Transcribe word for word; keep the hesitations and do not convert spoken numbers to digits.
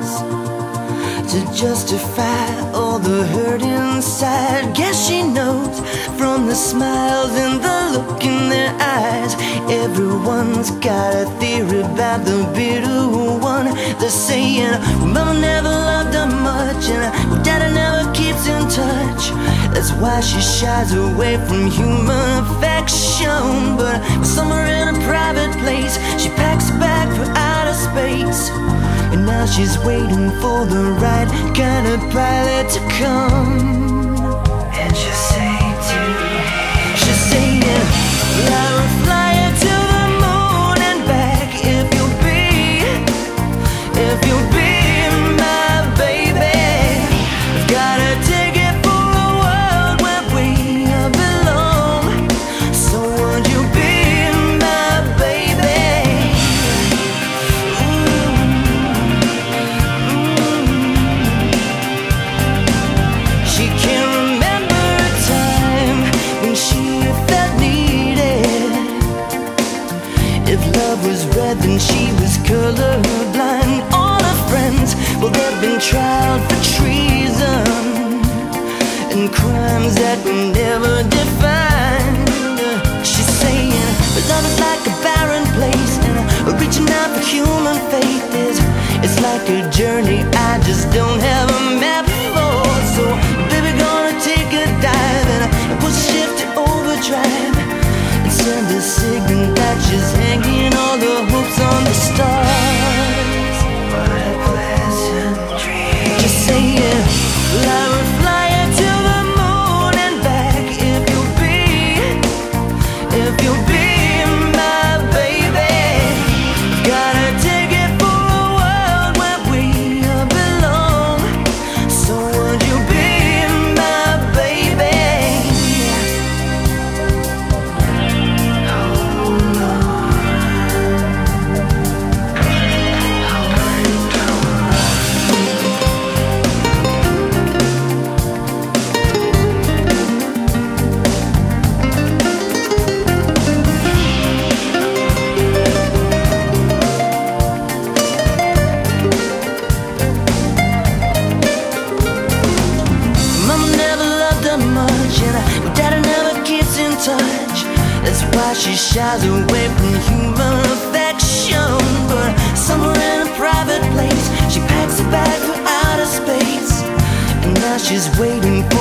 lies to justify all the hurt inside. Guess she knows from the smiles and the look in their eyes. Everyone's got a theory about the bitter one. They're saying, well, mama never loved her much, and well, daddy never keeps in touch. That's why she shies away from human affection. But somewhere in a private place, she packs a bag for outer space. And now she's waiting for the right kind of pilot to come. And she'll say to me, she'll say, yeah, well, I will fly her to the moon and back if you'll be, if you'll be my baby. I've got a ticket for a world where we belong. So would you be my baby? She can't remember a time when she felt needed. If love was red, then she was colorblind. All her friends, well, they've been tried for treason and crimes that were never defined. She's saying, but love is like a barren place, and reaching out for human faith is, it's like a journey I just don't have a map for. So baby, gonna take a dive and push shift to overdrive and send a signal that she's hanging all the hopes on the stars. What a pleasant dream. Just saying, well, I will fly her to the moon and back if you'll be, if you'll be my baby. Got a ticket for a world where we belong. So would you be my baby? Mama never loved her much, and well, daddy never keeps in touch. That's why she shies away from human affection. But somewhere in a private place, she packs a bag for outer space. And now she's waiting for